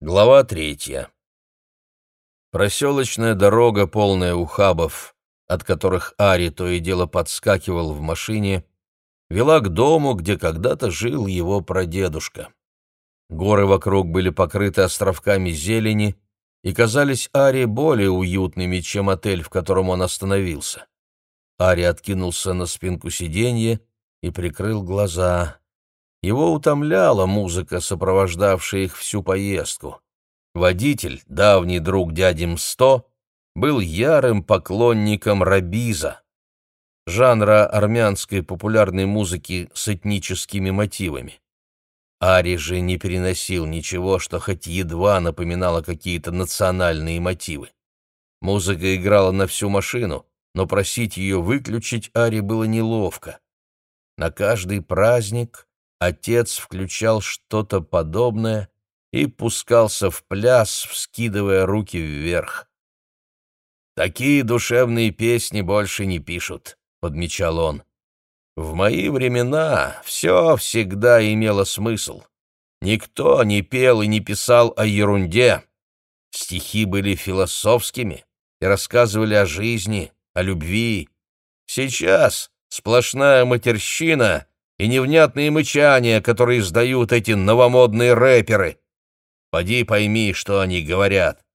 Глава 3. Проселочная дорога, полная ухабов, от которых Ари то и дело подскакивал в машине, вела к дому, где когда-то жил его прадедушка. Горы вокруг были покрыты островками зелени и казались Ари более уютными, чем отель, в котором он остановился. Ари откинулся на спинку сиденья и прикрыл глаза. Его утомляла музыка, сопровождавшая их всю поездку. Водитель, давний друг дяди Мсто, был ярым поклонником рабиза, жанра армянской популярной музыки с этническими мотивами. Ари же не переносил ничего, что хоть едва напоминало какие-то национальные мотивы. Музыка играла на всю машину, но просить ее выключить Ари было неловко. На каждый праздник отец включал что-то подобное и пускался в пляс, вскидывая руки вверх. «Такие душевные песни больше не пишут», — подмечал он. «В мои времена все всегда имело смысл. Никто не пел и не писал о ерунде. Стихи были философскими и рассказывали о жизни, о любви. Сейчас сплошная матерщина и невнятные мычания, которые издают эти новомодные рэперы. Поди пойми, что они говорят».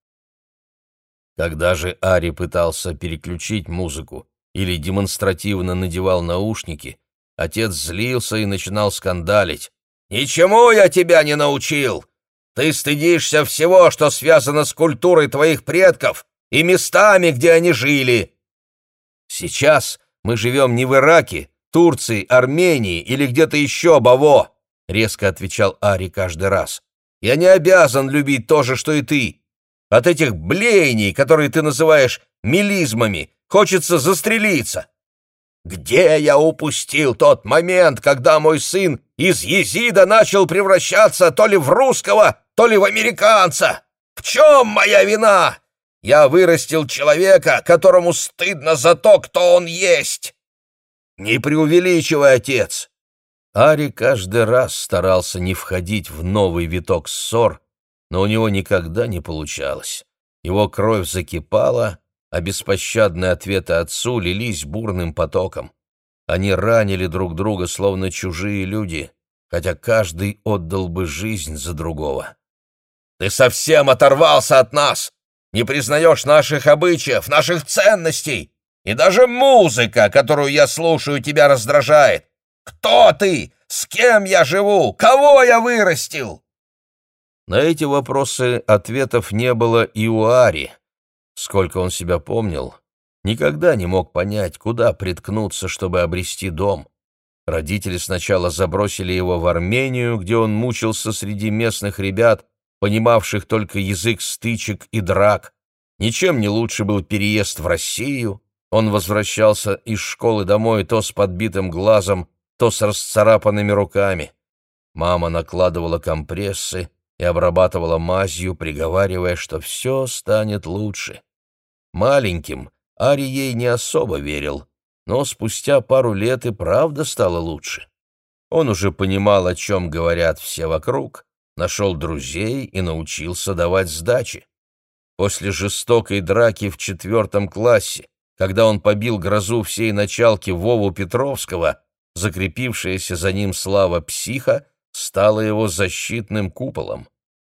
Когда же Ари пытался переключить музыку или демонстративно надевал наушники, отец злился и начинал скандалить. «Ничему я тебя не научил! Ты стыдишься всего, что связано с культурой твоих предков и местами, где они жили. Сейчас мы живем не в Ираке, Турции, Армении или где-то еще, Баво!» — резко отвечал Ари каждый раз. «Я не обязан любить то же, что и ты. От этих блеяний, которые ты называешь мелизмами, хочется застрелиться. Где я упустил тот момент, когда мой сын из езида начал превращаться то ли в русского, то ли в американца? В чем моя вина? Я вырастил человека, которому стыдно за то, кто он есть. Не преувеличивай, отец». Ари каждый раз старался не входить в новый виток ссор, но у него никогда не получалось. Его кровь закипала, а беспощадные ответы отцу лились бурным потоком. Они ранили друг друга, словно чужие люди, хотя каждый отдал бы жизнь за другого. «Ты совсем оторвался от нас! Не признаешь наших обычаев, наших ценностей! И даже музыка, которую я слушаю, тебя раздражает! Кто ты? С кем я живу? Кого я вырастил?» На эти вопросы ответов не было и у Ари. Сколько он себя помнил, никогда не мог понять, куда приткнуться, чтобы обрести дом. Родители сначала забросили его в Армению, где он мучился среди местных ребят, понимавших только язык стычек и драк. Ничем не лучше был переезд в Россию. Он возвращался из школы домой то с подбитым глазом, то с расцарапанными руками. Мама накладывала компрессы и обрабатывала мазью, приговаривая, что все станет лучше. Маленьким Ари ей не особо верил, но спустя пару лет и правда стало лучше. Он уже понимал, о чем говорят все вокруг, нашел друзей и научился давать сдачи. После жестокой драки в 4 классе, когда он побил грозу всей началки Вову Петровского, закрепившаяся за ним слава психа стала его защитным куполом.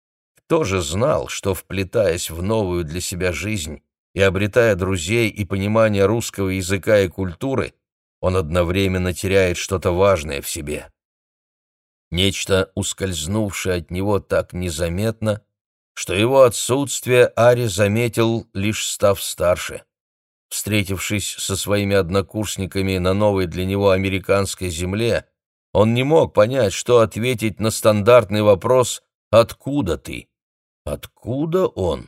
Кто же знал, что, вплетаясь в новую для себя жизнь и обретая друзей и понимание русского языка и культуры, он одновременно теряет что-то важное в себе. Нечто, ускользнувшее от него так незаметно, что его отсутствие Ари заметил, лишь став старше. Встретившись со своими однокурсниками на новой для него американской земле, он не мог понять, что ответить на стандартный вопрос «Откуда ты?». Откуда он?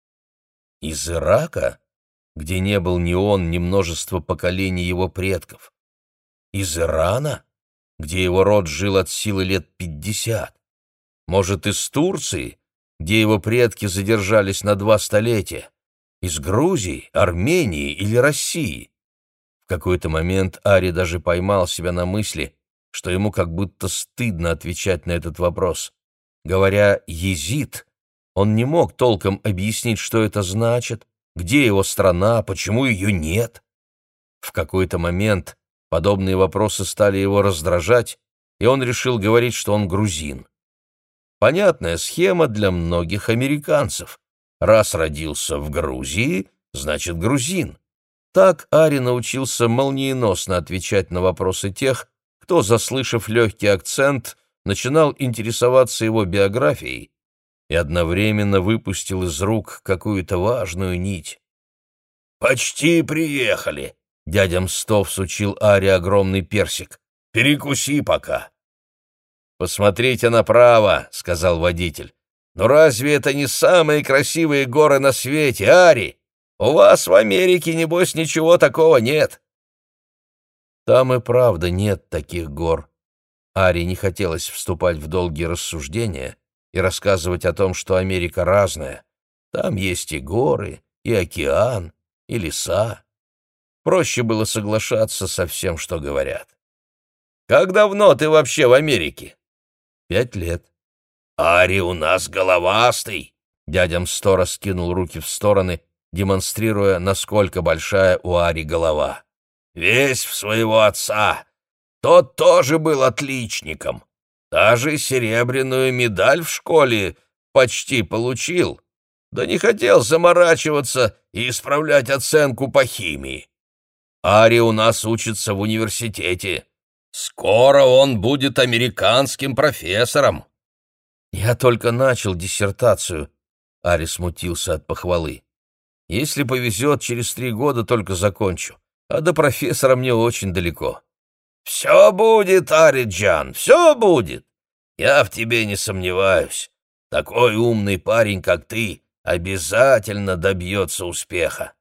Из Ирака, где не был ни он, ни множество поколений его предков? Из Ирана, где его род жил от силы лет 50? Может, из Турции, где его предки задержались на 2 столетия? Из Грузии, Армении или России? В какой-то момент Ари даже поймал себя на мысли, что ему как будто стыдно отвечать на этот вопрос. Говоря «езид», Он не мог толком объяснить, что это значит, где его страна, почему ее нет. В какой-то момент подобные вопросы стали его раздражать, и он решил говорить, что он грузин. Понятная схема для многих американцев. Раз родился в Грузии, значит грузин. Так Ари научился молниеносно отвечать на вопросы тех, кто, заслышав легкий акцент, начинал интересоваться его биографией и одновременно выпустил из рук какую-то важную нить. «Почти приехали!» — дядя Мстов сучил Ари огромный персик. «Перекуси пока!» «Посмотрите направо!» — сказал водитель. «Но разве это не самые красивые горы на свете, Ари? У вас в Америке, небось, ничего такого нет!» Там и правда нет таких гор. Ари не хотелось вступать в долгие рассуждения и рассказывать о том, что Америка разная. Там есть и горы, и океан, и леса. Проще было соглашаться со всем, что говорят. «Как давно ты вообще в Америке?» 5 лет. «Ари у нас головастый!» Дядя Мсто раскинул руки в стороны, демонстрируя, насколько большая у Ари голова. «Весь в своего отца. Тот тоже был отличником. Даже серебряную медаль в школе почти получил. Да не хотел заморачиваться и исправлять оценку по химии. Ари у нас учится в университете. Скоро он будет американским профессором». «Я только начал диссертацию», — Ари смутился от похвалы. «Если повезет, через 3 года только закончу, а до профессора мне очень далеко». «Все будет, Ари-джан, все будет. Я в тебе не сомневаюсь. Такой умный парень, как ты, обязательно добьется успеха».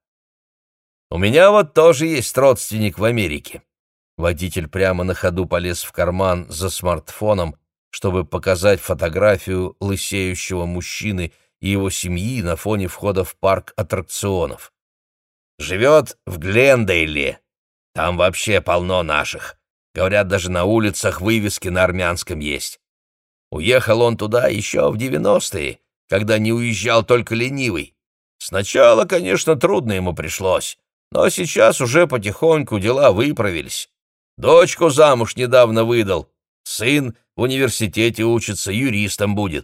«У меня вот тоже есть родственник в Америке». Водитель прямо на ходу полез в карман за смартфоном, чтобы показать фотографию лысеющего мужчины и его семьи на фоне входа в парк аттракционов. «Живет в Глендейле. Там вообще полно наших. Говорят, даже на улицах вывески на армянском есть. Уехал он туда еще в 90-е, когда не уезжал только ленивый. Сначала, конечно, трудно ему пришлось, но сейчас уже потихоньку дела выправились. Дочку замуж недавно выдал. Сын в университете учится, юристом будет».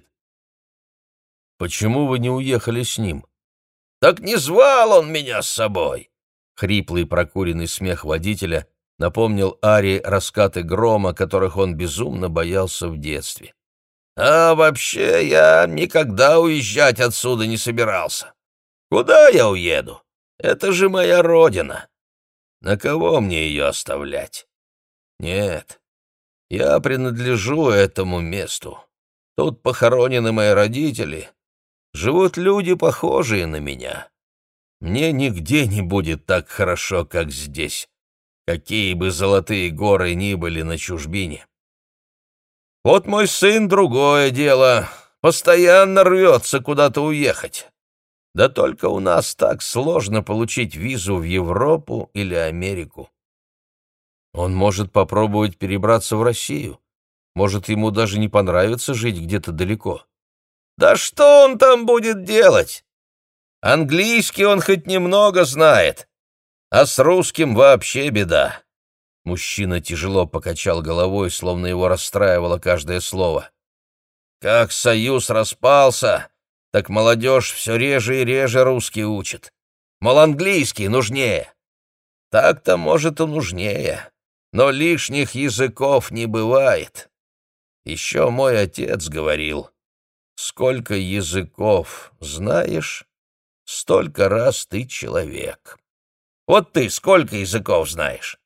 «Почему вы не уехали с ним?» «Так не звал он меня с собой!» Хриплый прокуренный смех водителя напомнил Ари раскаты грома, которых он безумно боялся в детстве. «А вообще я никогда уезжать отсюда не собирался. Куда я уеду? Это же моя родина. На кого мне ее оставлять? Нет, я принадлежу этому месту. Тут похоронены мои родители. Живут люди, похожие на меня. Мне нигде не будет так хорошо, как здесь, какие бы золотые горы ни были на чужбине. Вот мой сын — другое дело, постоянно рвется куда-то уехать. Да только у нас так сложно получить визу в Европу или Америку. Он может попробовать перебраться в Россию. Может, ему даже не понравится жить где-то далеко. Да что он там будет делать? Английский он хоть немного знает, а с русским вообще беда. Мужчина тяжело покачал головой, словно его расстраивало каждое слово. Как союз распался, так молодежь все реже и реже русский учит. Мол, английский нужнее. Так-то, может, и нужнее, но лишних языков не бывает. Еще мой отец говорил: сколько языков знаешь, столько раз ты человек. Вот ты сколько языков знаешь?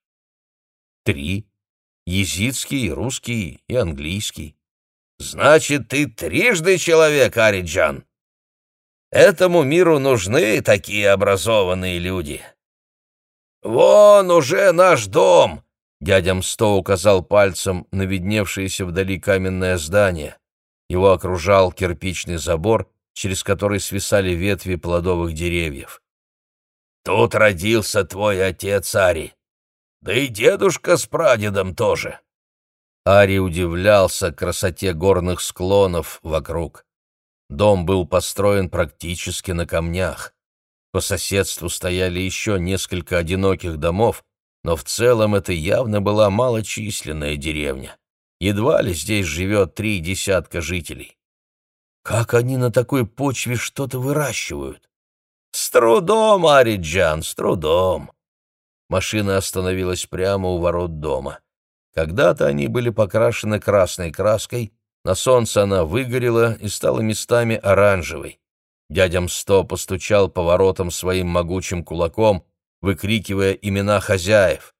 3. Езидский, русский и английский. Значит, ты трижды человек, Ари-джан. Этому миру нужны такие образованные люди. Вон уже наш дом. Дядя Мсто указал пальцем на видневшееся вдали каменное здание. Его окружал кирпичный забор, через который свисали ветви плодовых деревьев. «Тут родился твой отец, Ари. Да и дедушка с прадедом тоже». Ари удивлялся красоте горных склонов вокруг. Дом был построен практически на камнях. По соседству стояли еще несколько одиноких домов, но в целом это явно была малочисленная деревня. Едва ли здесь живет 3 десятка жителей. Как они на такой почве что-то выращивают? С трудом, Ариджан, с трудом. Машина остановилась прямо у ворот дома. Когда-то они были покрашены красной краской, на солнце она выгорела и стала местами оранжевой. Дядя Мсто постучал по воротам своим могучим кулаком, выкрикивая имена хозяев.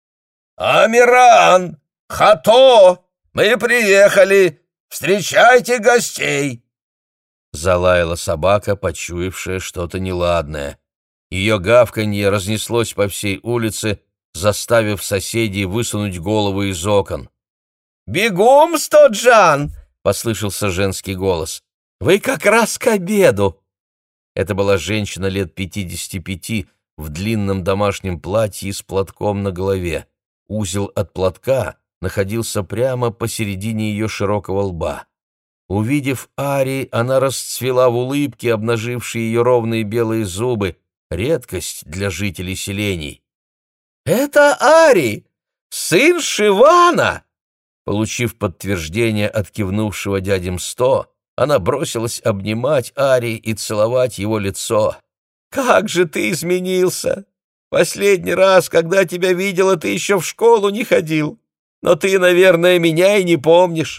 «Амиран! Хато! Мы приехали! Встречайте гостей!» Залаяла собака, почуявшая что-то неладное. Ее гавканье разнеслось по всей улице, заставив соседей высунуть головы из окон. «Бегом, Стоджан!» — послышался женский голос. «Вы как раз к обеду!» Это была женщина лет 55 в длинном домашнем платье с платком на голове. Узел от платка находился прямо посередине ее широкого лба. Увидев Ари, она расцвела в улыбке, обнажившей ее ровные белые зубы, редкость для жителей селений. «Это Ари, сын Шивана!» Получив подтверждение от кивнувшего дяди Мсто, она бросилась обнимать Ари и целовать его лицо. «Как же ты изменился! Последний раз, когда тебя видела, ты еще в школу не ходил, но ты, наверное, меня и не помнишь».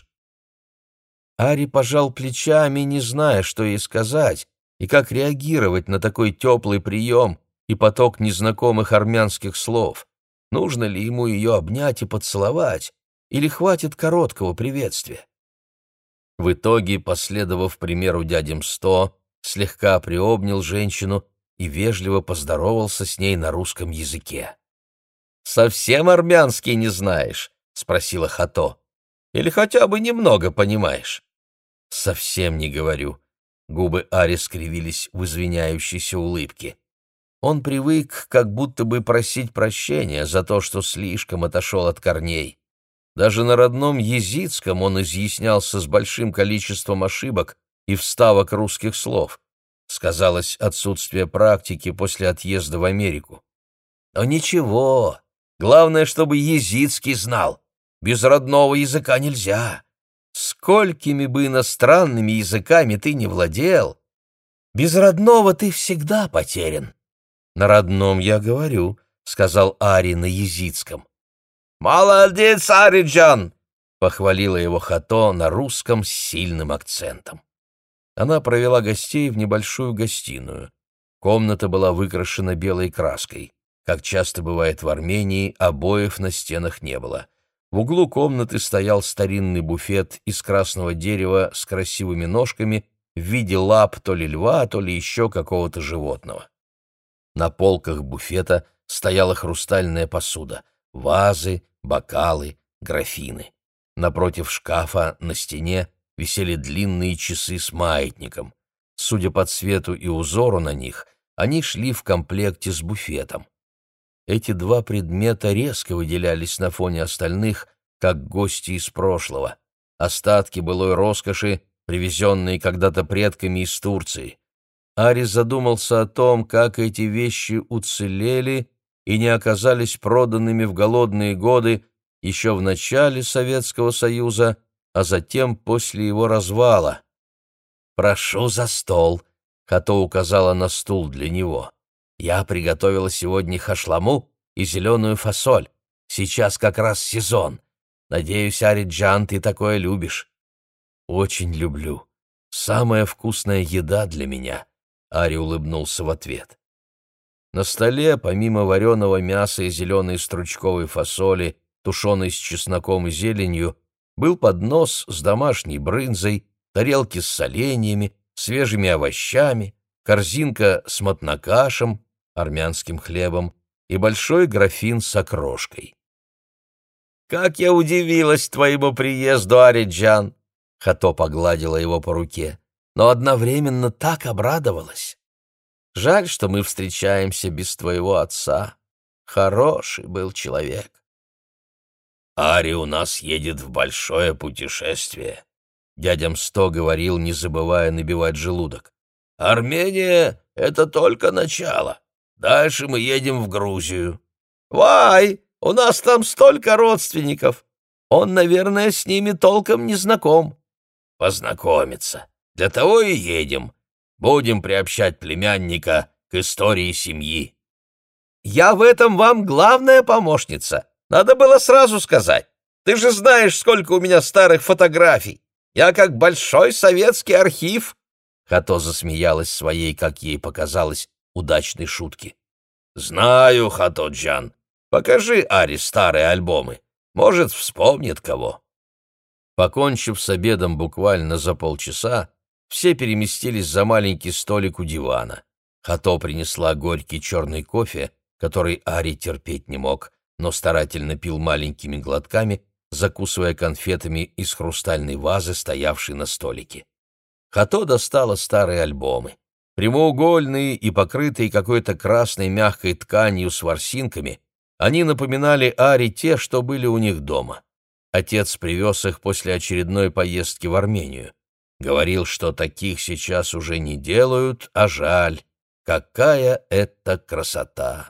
Ари пожал плечами, не зная, что ей сказать и как реагировать на такой теплый прием и поток незнакомых армянских слов. Нужно ли ему ее обнять и поцеловать, или хватит короткого приветствия? В итоге, последовав примеру дяди Мсто, слегка приобнял женщину и вежливо поздоровался с ней на русском языке. «Совсем армянский не знаешь?» — спросила Хато. «Или хотя бы немного понимаешь?» «Совсем не говорю». Губы Ари скривились в извиняющейся улыбке. Он привык как будто бы просить прощения за то, что слишком отошел от корней. Даже на родном езидском он изъяснялся с большим количеством ошибок и вставок русских слов. Сказалось отсутствие практики после отъезда в Америку. Но ничего, главное, чтобы езидский знал. Без родного языка нельзя. Сколькими бы иностранными языками ты не владел, без родного ты всегда потерян. На родном я говорю, — сказал Ари на езидском. «Молодец, Ариджан!» — похвалила его Хато на русском с сильным акцентом. Она провела гостей в небольшую гостиную. Комната была выкрашена белой краской. Как часто бывает в Армении, обоев на стенах не было. В углу комнаты стоял старинный буфет из красного дерева с красивыми ножками в виде лап то ли льва, то ли еще какого-то животного. На полках буфета стояла хрустальная посуда, вазы, бокалы, графины. Напротив шкафа на стене висели длинные часы с маятником. Судя по цвету и узору на них, они шли в комплекте с буфетом. Эти два предмета резко выделялись на фоне остальных, как гости из прошлого, остатки былой роскоши, привезенные когда-то предками из Турции. Ари задумался о том, как эти вещи уцелели и не оказались проданными в голодные годы еще в начале Советского Союза, а затем после его развала. «Прошу за стол», — Хато указала на стул для него. «Я приготовила сегодня хашламу и зеленую фасоль. Сейчас как раз сезон. Надеюсь, Ариджан, ты такое любишь». «Очень люблю. Самая вкусная еда для меня», — Ари улыбнулся в ответ. На столе, помимо вареного мяса и зеленой стручковой фасоли, тушеной с чесноком и зеленью, был поднос с домашней брынзой, тарелки с соленьями, свежими овощами, корзинка с мотнакашем, армянским хлебом, и большой графин с окрошкой. «Как я удивилась твоему приезду, Ариджан!» Хато погладила его по руке, но одновременно так обрадовалась. «Жаль, что мы встречаемся без твоего отца. Хороший был человек». «Ари у нас едет в большое путешествие. Дядя Мсто говорил, не забывая набивать желудок. «Армения — это только начало. Дальше мы едем в Грузию». «Вай, у нас там столько родственников! Он, наверное, с ними толком не знаком». «Познакомиться. Для того и едем. Будем приобщать племянника к истории семьи». «Я в этом вам главная помощница. Надо было сразу сказать. Ты же знаешь, сколько у меня старых фотографий. Я как большой советский архив». Хато засмеялась своей, как ей показалось, удачной шутке. «Знаю, Хато-джан. Покажи Аре старые альбомы. Может, вспомнит кого». Покончив с обедом буквально за полчаса, все переместились за маленький столик у дивана. Хато принесла горький черный кофе, который Ари терпеть не мог, но старательно пил маленькими глотками, закусывая конфетами из хрустальной вазы, стоявшей на столике. Хато достала старые альбомы. Прямоугольные и покрытые какой-то красной мягкой тканью с ворсинками, они напоминали Аре те, что были у них дома. Отец привез их после очередной поездки в Армению. Говорил, что таких сейчас уже не делают, а жаль. Какая это красота!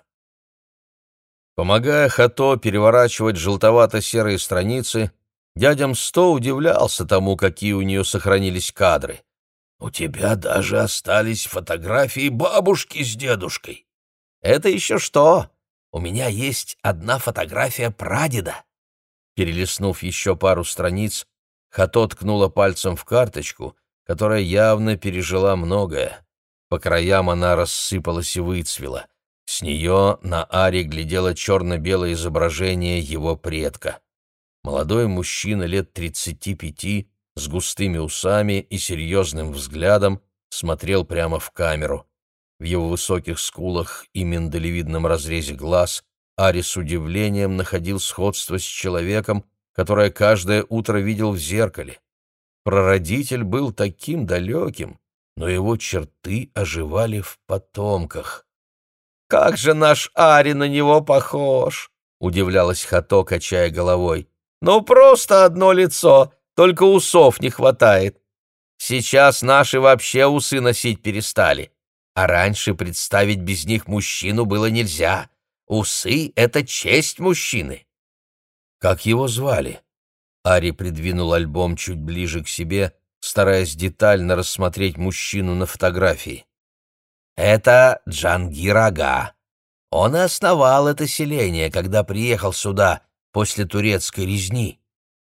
Помогая Хато переворачивать желтовато-серые страницы, дядя Мсто удивлялся тому, какие у нее сохранились кадры. «У тебя даже остались фотографии бабушки с дедушкой». «Это еще что? У меня есть одна фотография прадеда». Перелистнув еще пару страниц, Хато ткнула пальцем в карточку, которая явно пережила многое. По краям она рассыпалась и выцвела. С нее на Аре глядело черно-белое изображение его предка. Молодой мужчина лет 35, с густыми усами и серьезным взглядом, смотрел прямо в камеру. В его высоких скулах и миндалевидном разрезе глаз Ари с удивлением находил сходство с человеком, которое каждое утро видел в зеркале. Прародитель был таким далеким, но его черты оживали в потомках. «Как же наш Ари на него похож!» — удивлялась Хато, качая головой. «Ну, просто одно лицо, только усов не хватает. Сейчас наши вообще усы носить перестали, а раньше представить без них мужчину было нельзя. Усы — это честь мужчины». «Как его звали?» Ари придвинул альбом чуть ближе к себе, стараясь детально рассмотреть мужчину на фотографии. «Это Джангир Ага. Он и основал это селение, когда приехал сюда после турецкой резни.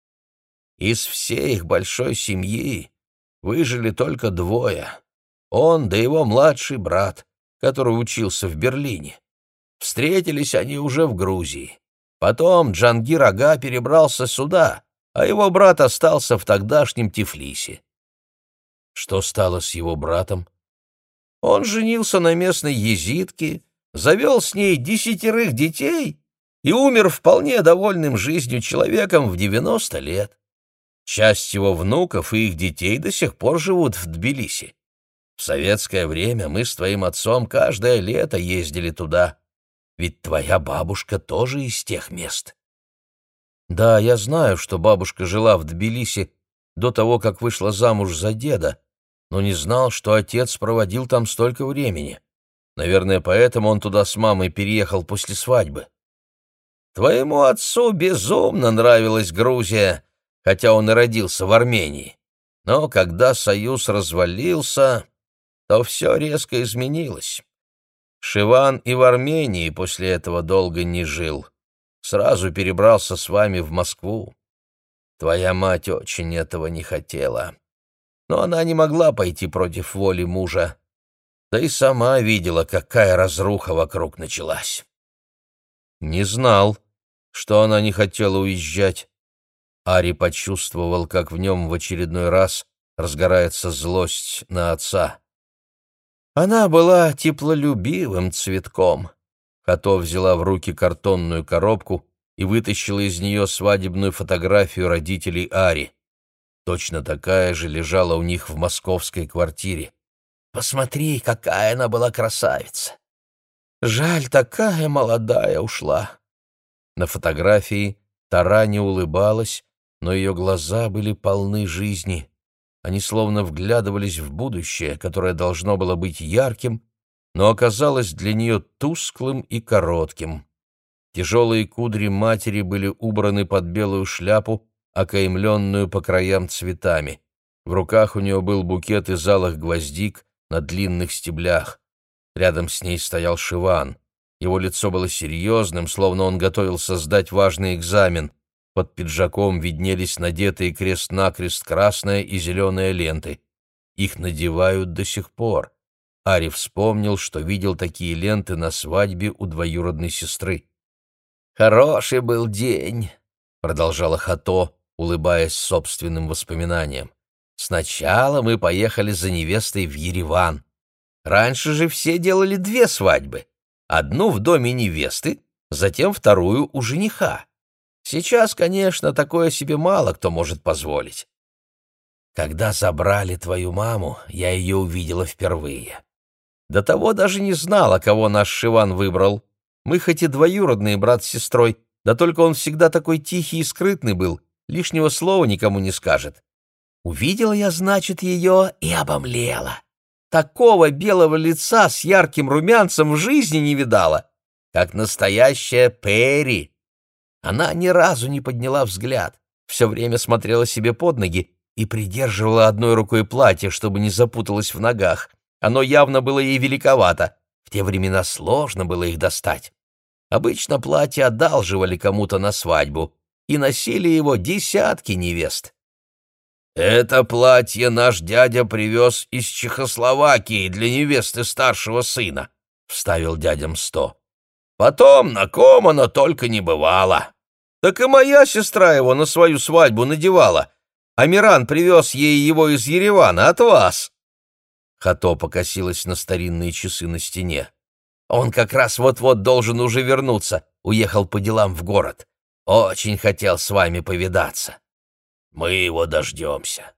Из всей их большой семьи выжили только двое. Он да его младший брат, который учился в Берлине. Встретились они уже в Грузии. Потом Джангир Ага перебрался сюда, а его брат остался в тогдашнем Тифлисе». «Что стало с его братом?» «Он женился на местной езидке, завел с ней 10 детей и умер вполне довольным жизнью человеком в 90 лет. Часть его внуков и их детей до сих пор живут в Тбилиси. В советское время мы с твоим отцом каждое лето ездили туда. Ведь твоя бабушка тоже из тех мест». «Да, я знаю, что бабушка жила в Тбилиси до того, как вышла замуж за деда, но не знал, что отец проводил там столько времени. Наверное, поэтому он туда с мамой переехал после свадьбы». «Твоему отцу безумно нравилась Грузия, хотя он и родился в Армении. Но когда союз развалился, то все резко изменилось. Шиван и в Армении после этого долго не жил. Сразу перебрался с вами в Москву. Твоя мать очень этого не хотела. Но она не могла пойти против воли мужа. Да и сама видела, какая разруха вокруг началась». «Не знал, что она не хотела уезжать». Ари почувствовал, как в нем в очередной раз разгорается злость на отца. «Она была теплолюбивым цветком». Хато взяла в руки картонную коробку и вытащила из нее свадебную фотографию родителей Ари. Точно такая же лежала у них в московской квартире. «Посмотри, какая она была красавица! Жаль, такая молодая ушла». На фотографии Тара не улыбалась, но ее глаза были полны жизни. Они словно вглядывались в будущее, которое должно было быть ярким, но оказалось для нее тусклым и коротким. Тяжелые кудри матери были убраны под белую шляпу, окаймленную по краям цветами. В руках у нее был букет из алых гвоздик на длинных стеблях. Рядом с ней стоял Шиван. Его лицо было серьезным, словно он готовился сдать важный экзамен. Под пиджаком виднелись надетые крест-накрест красная и зеленая ленты. Их надевают до сих пор. Ари вспомнил, что видел такие ленты на свадьбе у двоюродной сестры. «Хороший был день», — продолжала Хато, улыбаясь собственным воспоминаниям. «Сначала мы поехали за невестой в Ереван. Раньше же все делали 2 свадьбы. Одну в доме невесты, затем вторую у жениха. Сейчас, конечно, такое себе мало кто может позволить. Когда забрали твою маму, я ее увидела впервые. До того даже не знала, кого наш Шиван выбрал. Мы хоть и двоюродные брат с сестрой, да только он всегда такой тихий и скрытный был, лишнего слова никому не скажет. Увидела я, значит, ее и обомлела. Такого белого лица с ярким румянцем в жизни не видала, как настоящая Перри. Она ни разу не подняла взгляд, все время смотрела себе под ноги и придерживала одной рукой платье, чтобы не запуталось в ногах. Оно явно было ей великовато. В те времена сложно было их достать. Обычно платье одалживали кому-то на свадьбу, и носили его десятки невест. «Это платье наш дядя привез из Чехословакии для невесты старшего сына», — вставил дядя Мсто. «Потом на ком оно только не бывало. Так и моя сестра его на свою свадьбу надевала. Амиран привез ей его из Еревана от вас». Хато покосилась на старинные часы на стене. «Он как раз вот-вот должен уже вернуться, уехал по делам в город. Очень хотел с вами повидаться. Мы его дождемся».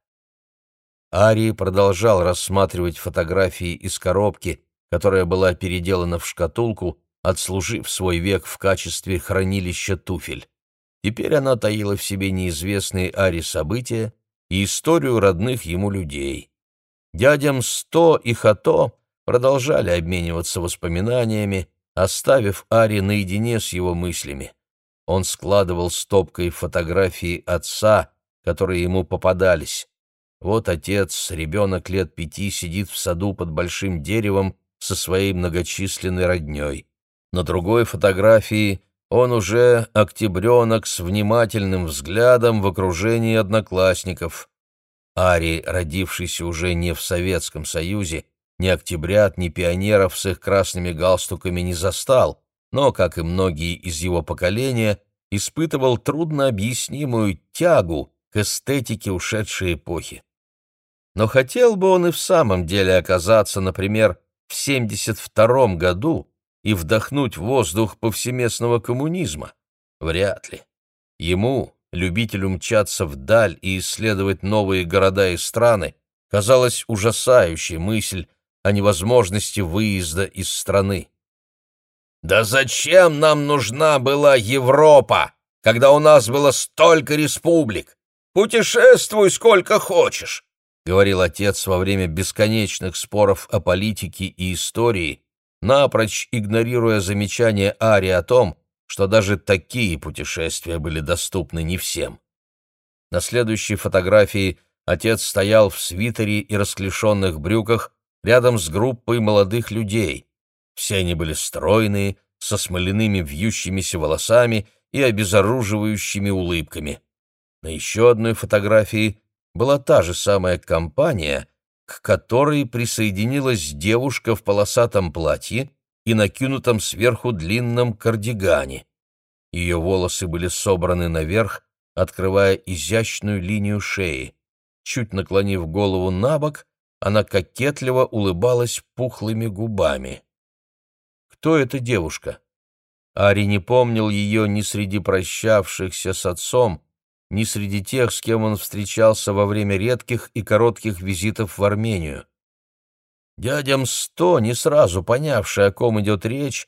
Ари продолжал рассматривать фотографии из коробки, которая была переделана в шкатулку, отслужив свой век в качестве хранилища туфель. Теперь она таила в себе неизвестные Ари события и историю родных ему людей. Дядя Мсто и Хато продолжали обмениваться воспоминаниями, оставив Ари наедине с его мыслями. Он складывал стопкой фотографии отца, которые ему попадались. Вот отец, ребенок лет 5, сидит в саду под большим деревом со своей многочисленной родней. На другой фотографии он уже октябренок с внимательным взглядом в окружении одноклассников. Ари, родившийся уже не в Советском Союзе, ни октябрят, ни пионеров с их красными галстуками не застал, но, как и многие из его поколения, испытывал труднообъяснимую тягу к эстетике ушедшей эпохи. Но хотел бы он и в самом деле оказаться, например, в 1972 году и вдохнуть воздух повсеместного коммунизма? Вряд ли. Ему, любителю мчаться вдаль и исследовать новые города и страны, казалась ужасающей мысль о невозможности выезда из страны. «Да зачем нам нужна была Европа, когда у нас было столько республик? Путешествуй сколько хочешь», — говорил отец во время бесконечных споров о политике и истории, напрочь игнорируя замечания Ари о том, что даже такие путешествия были доступны не всем. На следующей фотографии отец стоял в свитере и расклешенных брюках рядом с группой молодых людей. Все они были стройные, со смоляными вьющимися волосами и обезоруживающими улыбками. На еще одной фотографии была та же самая компания, к которой присоединилась девушка в полосатом платье и накинутом сверху длинном кардигане. Ее волосы были собраны наверх, открывая изящную линию шеи. Чуть наклонив голову набок, она кокетливо улыбалась пухлыми губами. Кто эта девушка? Ари не помнил ее ни среди прощавшихся с отцом, ни среди тех, с кем он встречался во время редких и коротких визитов в Армению. Дядя Мсто, не сразу понявший, о ком идет речь,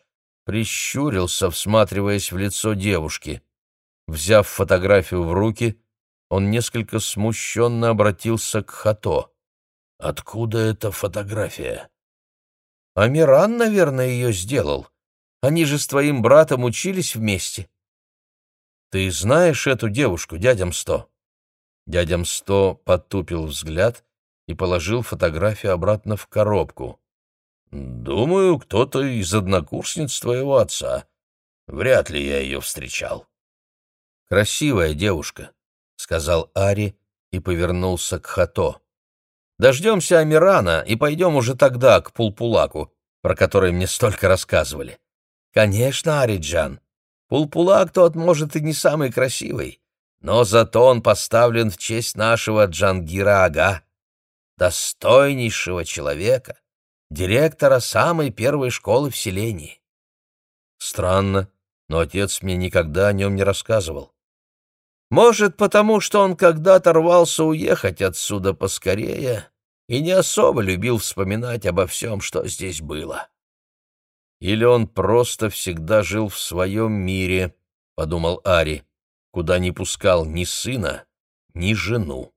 прищурился, всматриваясь в лицо девушки. Взяв фотографию в руки, Он несколько смущенно обратился к Хато. «Откуда эта фотография?» «Амиран, наверное, ее сделал. Они же с твоим братом учились вместе». «Ты знаешь эту девушку, дядя Мсто?» Дядя Мсто потупил взгляд и положил фотографию обратно в коробку. «Думаю, кто-то из однокурсниц твоего отца. Вряд ли я ее встречал». «Красивая девушка», — сказал Ари и повернулся к Хато. «Дождемся Амирана и пойдем уже тогда к Пулпулаку, про который мне столько рассказывали». «Конечно, Ариджан. Пулпулак тот, может, и не самый красивый, но зато он поставлен в честь нашего Джангира-ага, достойнейшего человека, директора самой первой школы в селении». «Странно, но отец мне никогда о нем не рассказывал». «Может, потому что он когда-то рвался уехать отсюда поскорее и не особо любил вспоминать обо всем, что здесь было». «Или он просто всегда жил в своем мире», — подумал Ари, — «куда не пускал ни сына, ни жену».